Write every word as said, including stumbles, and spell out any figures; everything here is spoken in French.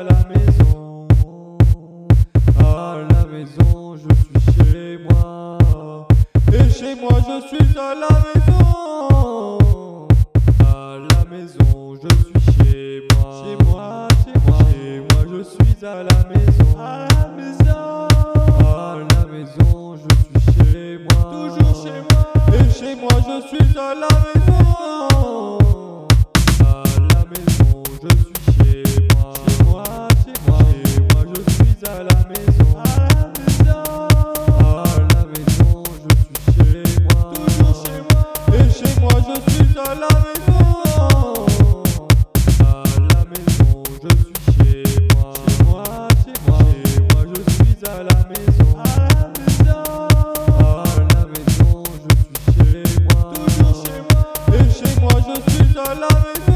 à la maison. À la maison, je suis chez moi. Et chez moi, je suis à la maison. À la maison, je suis chez moi. Chez moi, chez moi, chez moi, je suis à la maison. À la maison. À la maison, je suis chez moi. Toujours chez moi. Et chez moi, je suis à la maison. À la maison, je suis chez moi. Chez moi, chez moi, chez moi, je suis à la maison. À la maison. À la maison, je suis chez moi. Toujours chez moi. Et chez moi, je suis à la maison. À la maison, je suis chez moi. Chez moi, chez moi, chez moi, je suis à la maison. À la maison. À la maison, je suis chez moi. Toujours chez moi. Et chez moi, je suis à la maison.